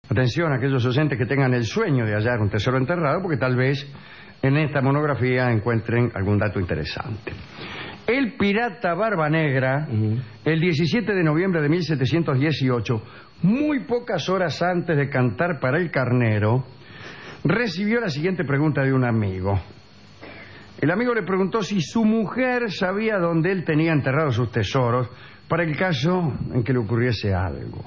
Atención a aquellos oyentes que tengan el sueño de hallar un tesoro enterrado, porque tal vez en esta monografía encuentren algún dato interesante. El pirata Barba Negra, el 17 de noviembre de 1718, muy pocas horas antes de cantar para el carnero, recibió la siguiente pregunta de un amigo. El amigo le preguntó si su mujer sabía dónde él tenía enterrados sus tesoros para el caso en que le ocurriese algo.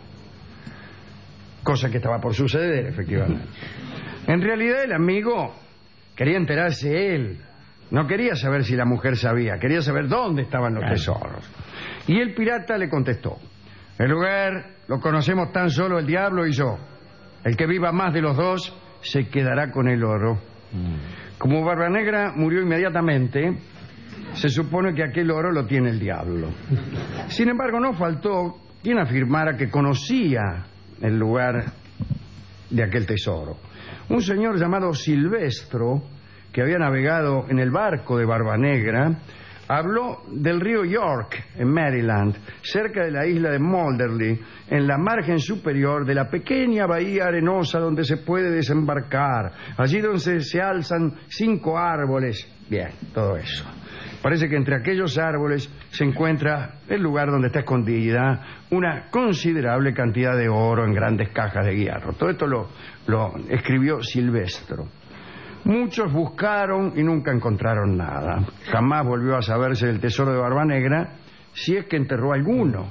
Cosa que estaba por suceder, efectivamente. En realidad, el amigo quería enterarse él. No quería saber si la mujer sabía, quería saber dónde estaban los tesoros. Y el pirata le contestó: el lugar lo conocemos tan solo el diablo y yo. El que viva más de los dos se quedará con el oro. Como Barba Negra murió inmediatamente, se supone que aquel oro lo tiene el diablo. Sin embargo, no faltó quien afirmara que conocía el lugar de aquel tesoro. Un señor llamado Silvestro, que había navegado en el barco de Barba Negra, habló del río York, en Maryland, cerca de la isla de Molderley, en la margen superior de la pequeña bahía arenosa donde se puede desembarcar, allí donde se alzan 5 árboles. Bien, todo eso. Parece que entre aquellos árboles se encuentra el lugar donde está escondida una considerable cantidad de oro en grandes cajas de hierro. Todo esto lo escribió Silvestro. Muchos buscaron y nunca encontraron nada. Jamás volvió a saberse del tesoro de Barba Negra, si es que enterró alguno.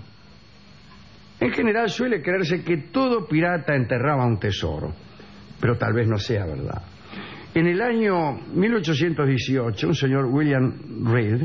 En general suele creerse que todo pirata enterraba un tesoro, pero tal vez no sea verdad. En el año 1818, un señor William Reed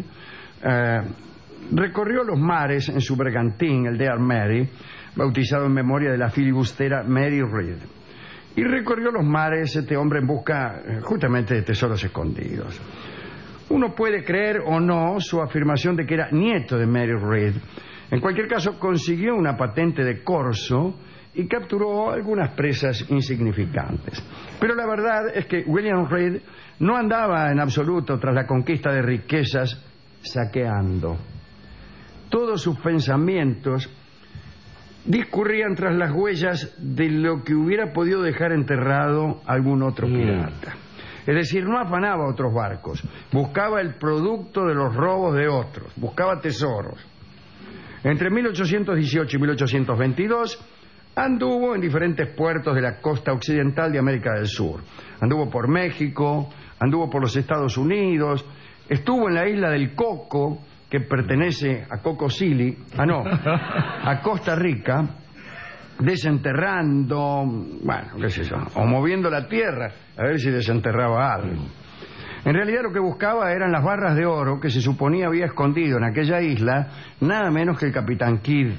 recorrió los mares en su bergantín, el Dear Mary, bautizado en memoria de la filibustera Mary Reed. Y recorrió los mares este hombre en busca justamente de tesoros escondidos. Uno puede creer o no su afirmación de que era nieto de Mary Reed. En cualquier caso, consiguió una patente de corso y capturó algunas presas insignificantes. Pero la verdad es que William Reed no andaba en absoluto tras la conquista de riquezas saqueando. Todos sus pensamientos discurrían tras las huellas de lo que hubiera podido dejar enterrado algún otro pirata. Es decir, no afanaba otros barcos, buscaba el producto de los robos de otros, buscaba tesoros. Entre 1818 y 1822 anduvo en diferentes puertos de la costa occidental de América del Sur. Anduvo por México, anduvo por los Estados Unidos, estuvo en la isla del Coco, que pertenece a a Costa Rica, desenterrando, bueno, qué sé yo, o moviendo la tierra a ver si desenterraba algo. En realidad lo que buscaba eran las barras de oro que se suponía había escondido en aquella isla nada menos que el capitán Kidd.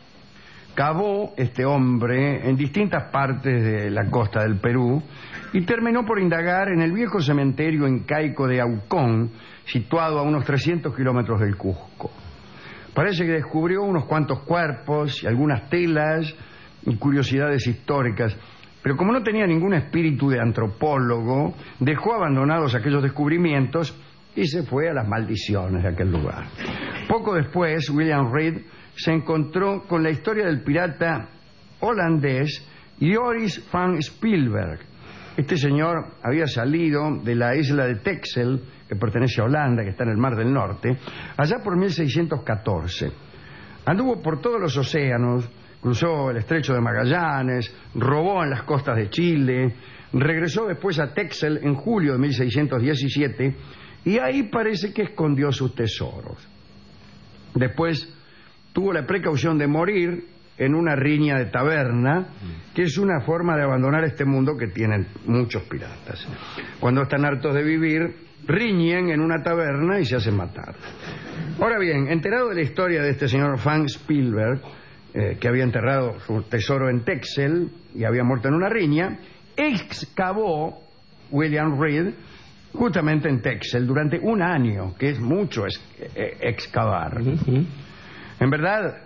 Cavó este hombre en distintas partes de la costa del Perú y terminó por indagar en el viejo cementerio incaico de Aucón, situado a unos 300 kilómetros del Cusco. Parece que descubrió unos cuantos cuerpos y algunas telas y curiosidades históricas, pero como no tenía ningún espíritu de antropólogo, dejó abandonados aquellos descubrimientos y se fue a las maldiciones de aquel lugar. Poco después, William Reed se encontró con la historia del pirata holandés Joris van Spielberg. Este señor había salido de la isla de Texel, que pertenece a Holanda, que está en el Mar del Norte, allá por 1614. Anduvo por todos los océanos, cruzó el estrecho de Magallanes, robó en las costas de Chile, regresó después a Texel en julio de 1617 y ahí parece que escondió sus tesoros. Después tuvo la precaución de morir en una riña de taberna, que es una forma de abandonar este mundo que tienen muchos piratas. Cuando están hartos de vivir, riñen en una taberna y se hacen matar. Ahora bien, enterado de la historia de este señor Van Spielberg, que había enterrado su tesoro en Texel y había muerto en una riña, excavó William Reed justamente en Texel durante un año, que es mucho excavar. En verdad,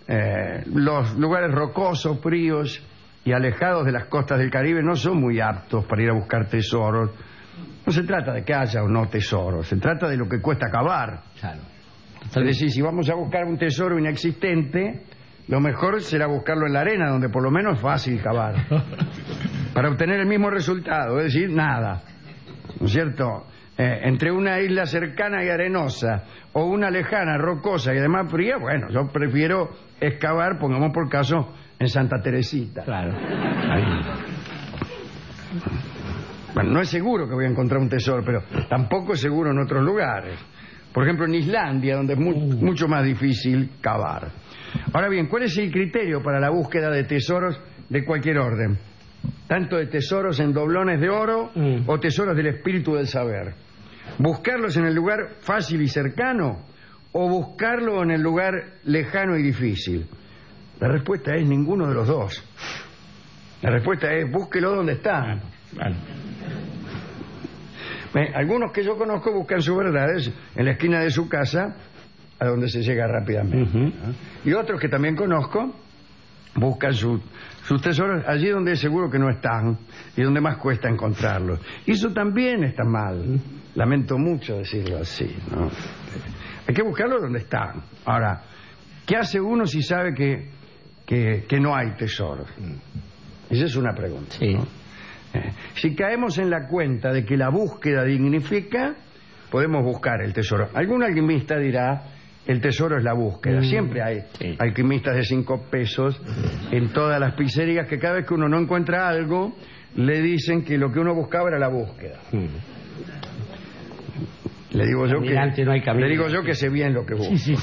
los lugares rocosos, fríos y alejados de las costas del Caribe no son muy aptos para ir a buscar tesoros. No se trata de que haya o no tesoros, se trata de lo que cuesta cavar. Claro. Es decir, si vamos a buscar un tesoro inexistente, lo mejor será buscarlo en la arena, donde por lo menos es fácil cavar, para obtener el mismo resultado, es decir, nada, ¿no es cierto? Entre una isla cercana y arenosa o una lejana, rocosa y además fría, bueno, yo prefiero excavar, pongamos por caso, en Santa Teresita. Claro. Bueno, no es seguro que voy a encontrar un tesoro, pero tampoco es seguro en otros lugares. Por ejemplo, en Islandia, donde es mucho más difícil cavar. Ahora bien, ¿cuál es el criterio para la búsqueda de tesoros de cualquier orden? Tanto de tesoros en doblones de oro o tesoros del espíritu del saber. ¿Buscarlos en el lugar fácil y cercano o buscarlo en el lugar lejano y difícil? La respuesta es ninguno de los dos. La respuesta es búsquelo donde está. Vale. Algunos que yo conozco buscan sus verdades en la esquina de su casa, a donde se llega rápidamente. ¿No? Y otros que también conozco buscan sus tesoros allí donde es seguro que no están y donde más cuesta encontrarlos. Y eso también está mal. Lamento mucho decirlo así, ¿no? Hay que buscarlos donde están. Ahora, ¿qué hace uno si sabe que no hay tesoros? Esa es una pregunta, sí. ¿no? Si caemos en la cuenta de que la búsqueda dignifica, podemos buscar el tesoro. Algún alquimista dirá, el tesoro es la búsqueda. Siempre hay alquimistas de 5 pesos en todas las pizzerías que cada vez que uno no encuentra algo, le dicen que lo que uno buscaba era la búsqueda. Le digo yo que sé bien lo que busco. Sí.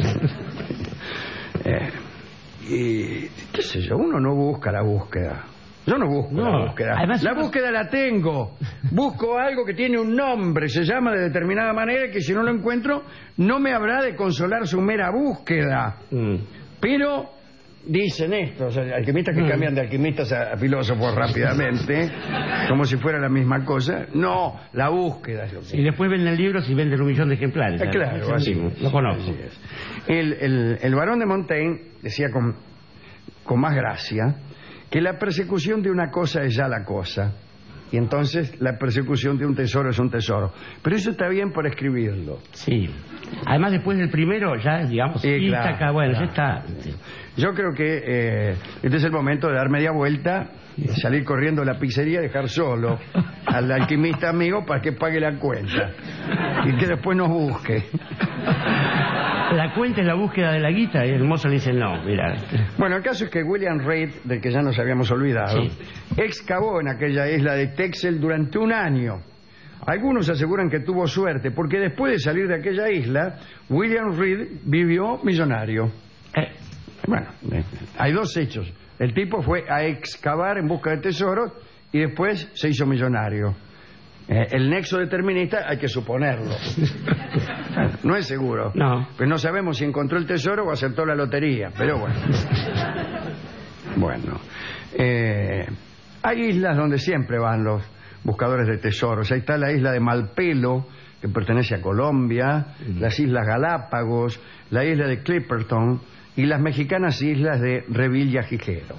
Y qué sé yo, uno no busca la búsqueda. Yo no busco la búsqueda. Además, la búsqueda la tengo. Busco algo que tiene un nombre, se llama de determinada manera, que si no lo encuentro, no me habrá de consolar su mera búsqueda. Pero dicen esto, o sea, alquimistas que cambian de alquimistas a filósofos rápidamente, como si fuera la misma cosa. No, la búsqueda es lo que... Y después venden libros y venden 1 millón de ejemplares. Claro, así. Lo conozco. El barón de Montaigne decía con más gracia que la persecución de una cosa es ya la cosa, y entonces la persecución de un tesoro es un tesoro. Pero eso está bien por escribirlo. Sí. Además, después del primero, ya, digamos, claro, está acá, bueno, claro. ya está. Yo creo que este es el momento de dar media vuelta, salir corriendo a la pizzería y dejar solo al alquimista amigo para que pague la cuenta y que después nos busque. La cuenta es la búsqueda de la guita, y el mozo le dice no, mira. Bueno, el caso es que William Reid, del que ya nos habíamos olvidado, excavó en aquella isla de Texel durante 1 año. Algunos aseguran que tuvo suerte, porque después de salir de aquella isla, William Reid vivió millonario. Bueno, hay 2 hechos. El tipo fue a excavar en busca de tesoros y después se hizo millonario. El nexo determinista hay que suponerlo. No es seguro. No. Pues no sabemos si encontró el tesoro o acertó la lotería, pero bueno. Bueno. Hay islas donde siempre van los buscadores de tesoros. Ahí está la isla de Malpelo, que pertenece a Colombia, las Islas Galápagos, la isla de Clipperton y las mexicanas islas de Revilla Gigedo.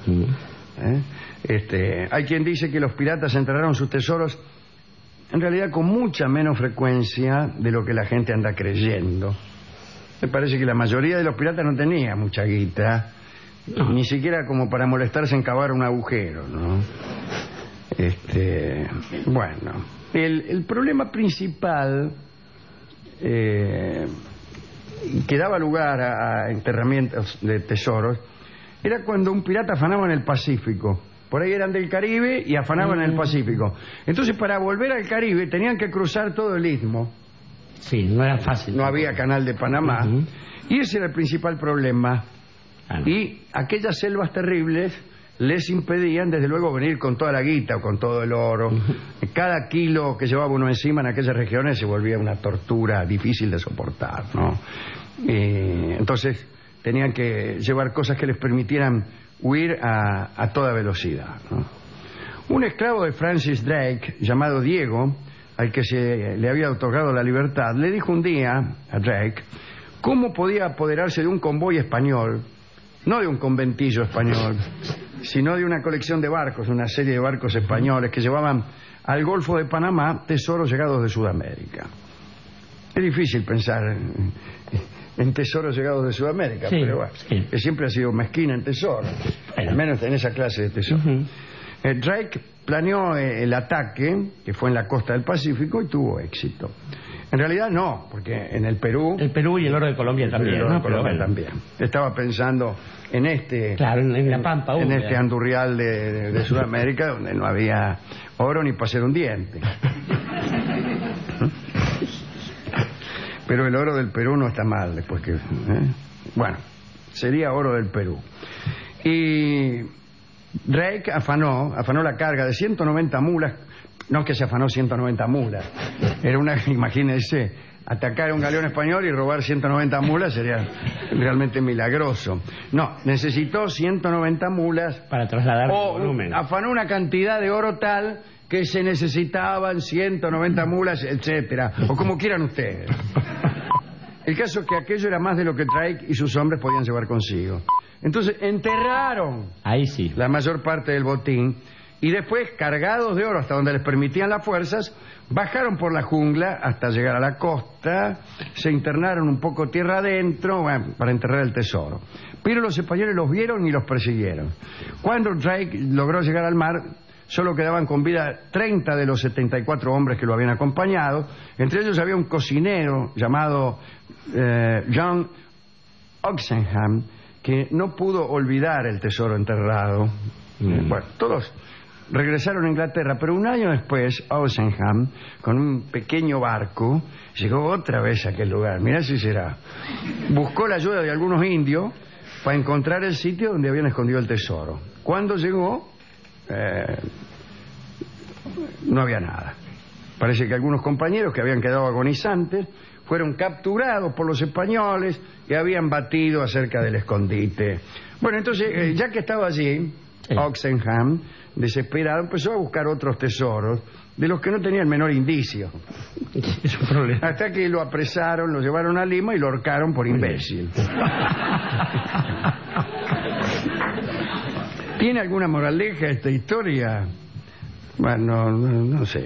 Hay quien dice que los piratas enterraron sus tesoros en realidad con mucha menos frecuencia de lo que la gente anda creyendo. Me parece que la mayoría de los piratas no tenía mucha guita, ni siquiera como para molestarse en cavar un agujero, ¿no? Bueno, el problema principal que daba lugar a enterramientos de tesoros era cuando un pirata afanaba en el Pacífico. Por ahí eran del Caribe y afanaban en el Pacífico. Entonces, para volver al Caribe tenían que cruzar todo el istmo. Sí, no era fácil. No había canal de Panamá. Y ese era el principal problema. Y aquellas selvas terribles les impedían, desde luego, venir con toda la guita o con todo el oro. Cada kilo que llevaba uno encima en aquellas regiones se volvía una tortura difícil de soportar, ¿no? Entonces, tenían que llevar cosas que les permitieran huir a toda velocidad, ¿no? Un esclavo de Francis Drake, llamado Diego, al que se le había otorgado la libertad, le dijo un día a Drake cómo podía apoderarse de un convoy español, no de un conventillo español, sino de una colección de barcos, una serie de barcos españoles que llevaban al Golfo de Panamá tesoros llegados de Sudamérica. Es difícil pensar en tesoros llegados de Sudamérica, Sí, pero bueno, sí. que siempre ha sido mezquina en tesoros, Bueno. al menos en esa clase de tesoros. Ujú. Drake planeó el ataque, que fue en la costa del Pacífico, y tuvo éxito. En realidad no, porque en el Perú... El Perú y el oro de Colombia también, el oro de ¿no? Pero Colombia bueno. también. Estaba pensando en este... Claro, en la pampa en húmeda. este andurrial de Sudamérica, donde no había oro ni para hacer un diente. Pero el oro del Perú no está mal, después que... Bueno, sería oro del Perú. Y Drake afanó la carga de 190 mulas. No es que se afanó 190 mulas. Era una, imagínense, atacar a un galeón español y robar 190 mulas sería realmente milagroso. No, necesitó 190 mulas Para trasladar el o volumen. afanó una cantidad de oro tal que se necesitaban 190 mulas, etcétera, o como quieran ustedes. El caso es que aquello era más de lo que Drake y sus hombres podían llevar consigo. Entonces enterraron Ahí sí. la mayor parte del botín y después, cargados de oro hasta donde les permitían las fuerzas, bajaron por la jungla hasta llegar a la costa, se internaron un poco tierra adentro, bueno, para enterrar el tesoro. Pero los españoles los vieron y los persiguieron. Cuando Drake logró llegar al mar, solo quedaban con vida 30 de los 74 hombres que lo habían acompañado. Entre ellos había un cocinero llamado John Oxenham, que no pudo olvidar el tesoro enterrado. Bueno, todos regresaron a Inglaterra, pero un año después Oxenham, con un pequeño barco, llegó otra vez a aquel lugar. Mirá si será. Buscó la ayuda de algunos indios para encontrar el sitio donde habían escondido el tesoro. Cuando llegó, no había nada. Parece que algunos compañeros que habían quedado agonizantes fueron capturados por los españoles y habían batido acerca del escondite. Bueno, entonces, ya que estaba allí, Sí. Oxenham, desesperado, empezó a buscar otros tesoros de los que no tenía el menor indicio. Es un problema. Hasta que lo apresaron, lo llevaron a Lima y lo ahorcaron por imbécil. ¿Tiene alguna moraleja esta historia? Bueno, no sé.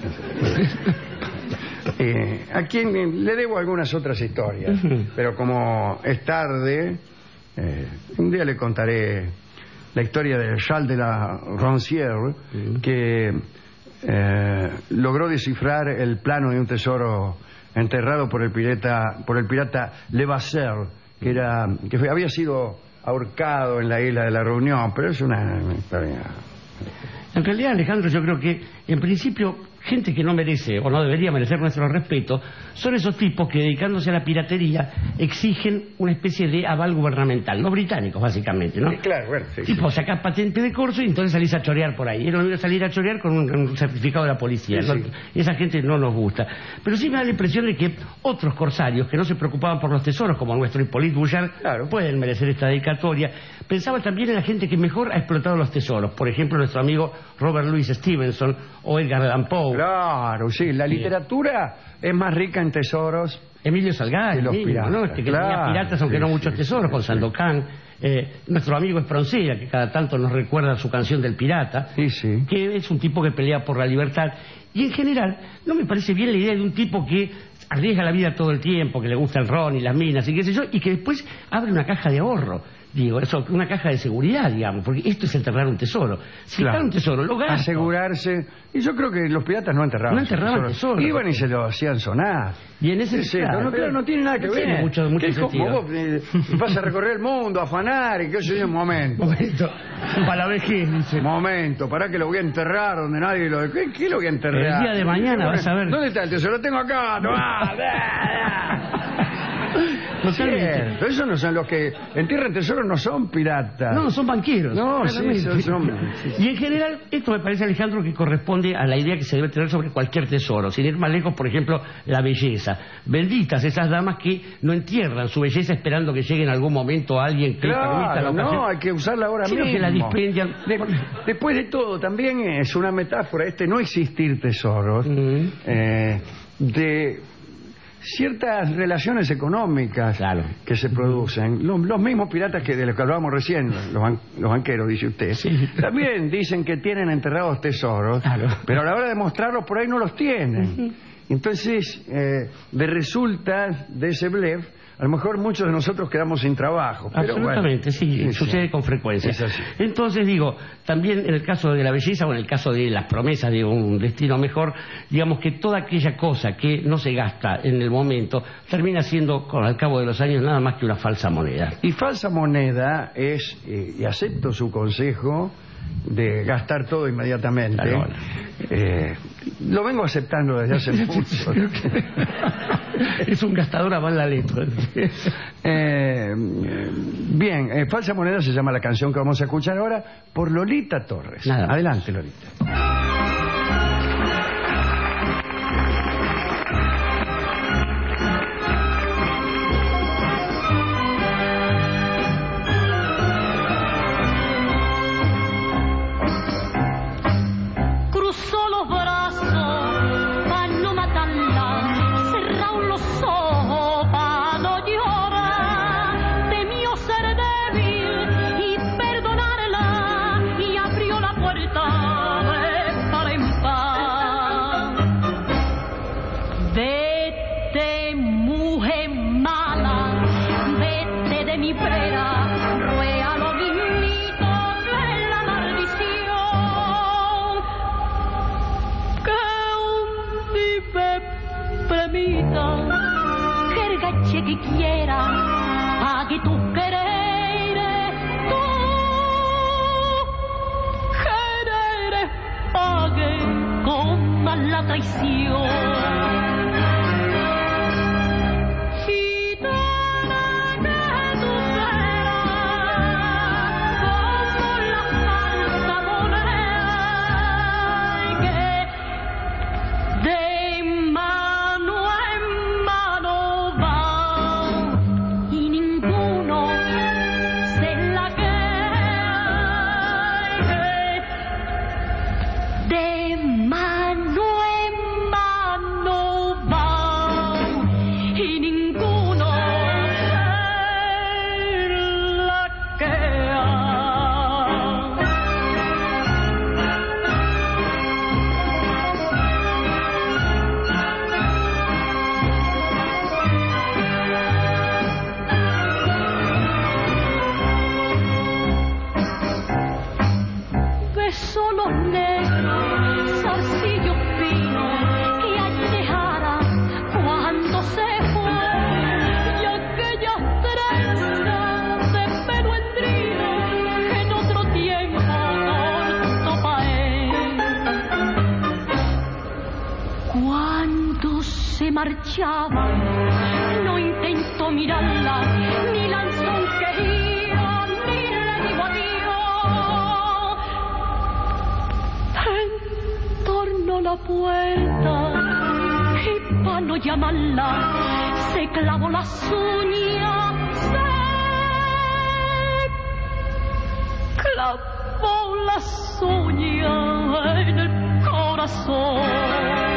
A quien le debo algunas otras historias, pero como es tarde, un día le contaré la historia de Charles de la Roncière, que logró descifrar el plano de un tesoro enterrado por el pirata Levasseur, que había sido ahorcado en la isla de la Reunión, pero es una historia. En realidad, Alejandro, yo creo que, en principio, gente que no merece o no debería merecer nuestro respeto son esos tipos que, dedicándose a la piratería, exigen una especie de aval gubernamental. Los británicos, básicamente, ¿no? Claro, bueno, sí. Tipo, sacás patente de corso y entonces salís a chorear por ahí. Es lo mismo salir a chorear con un certificado de la policía. Sí, ¿no? sí. Esa gente no nos gusta. Pero sí me da la impresión de que otros corsarios que no se preocupaban por los tesoros, como nuestro Hippolyte Bouchard, Claro. pueden merecer esta dedicatoria. Pensaba también en la gente que mejor ha explotado los tesoros. Por ejemplo, nuestro amigo Robert Louis Stevenson o Edgar Allan Poe. Claro, sí. La literatura es más rica en tesoros. Emilio Salgari, Y los piratas, ¿no? Que claro, tenía piratas, aunque sí, no muchos sí, tesoros, sí, con sí. Sandokan. Nuestro amigo Espronceda, que cada tanto nos recuerda su canción del pirata, Sí, sí. que es un tipo que pelea por la libertad. Y en general, no me parece bien la idea de un tipo que arriesga la vida todo el tiempo, que le gusta el ron y las minas y qué sé yo, y que después abre una caja de ahorro. Digo, eso, una caja de seguridad, digamos, porque esto es enterrar un tesoro. Si Claro. enterrar un tesoro, lo gasto. Asegurarse. Y yo creo que los piratas no enterraban. No enterraban tesoro. Iban y se lo hacían sonar. Y en ese Sí, claro, no tiene nada que ver. tiene mucho ¿Qué, sentido. vos vas a recorrer el mundo, a afanar y qué sé yo, un momento. Momento, para la vejez, dice. Momento, para que lo voy a enterrar donde nadie lo... ¿Qué lo voy a enterrar? El día de mañana vas a ver. ¿Dónde está el tesoro? Lo tengo acá. Totalmente. Cierto, esos no son los que entierran tesoros, no son piratas. No, son banqueros. No, sí, claramente. son... Y en general, esto me parece, Alejandro, que corresponde a la idea que se debe tener sobre cualquier tesoro. Sin ir más lejos, por ejemplo, la belleza. Benditas esas damas que no entierran su belleza esperando que llegue en algún momento alguien que permita la Claro, ocasión. no, hay que usarla ahora Sino mismo. que la dispendian. Después de todo, también es una metáfora no existir tesoros de ciertas relaciones económicas Claro. que se producen. Los mismos piratas de los que hablábamos recién, los banqueros, dice usted, Sí. también dicen que tienen enterrados tesoros, Claro. pero a la hora de mostrarlos por ahí no los tienen. Entonces, de resultas de ese blef, a lo mejor muchos de nosotros quedamos sin trabajo. Pero absolutamente, bueno, sí, sucede con frecuencia. Es así. Entonces digo, también en el caso de la belleza o en el caso de las promesas de un destino mejor, digamos que toda aquella cosa que no se gasta en el momento termina siendo, al cabo de los años, nada más que una falsa moneda. Y falsa moneda es, y acepto su consejo, de gastar todo inmediatamente. Claro. Lo vengo aceptando desde hace mucho. Es un gastador a mala letra. Bien, falsa moneda se llama la canción que vamos a escuchar ahora por Lolita Torres. Nada más. Adelante, Lolita. Que quiera pague tu querer, pague con mala traición. Marchaba, no intento mirarla, ni lanzó un quejido, ni le digo adiós. En torno a la puerta, y para no llamarla, se clavó las uñas, se clavó las uñas en el corazón.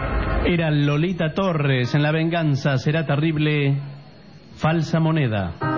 Era Lolita Torres en La venganza será terrible, falsa moneda.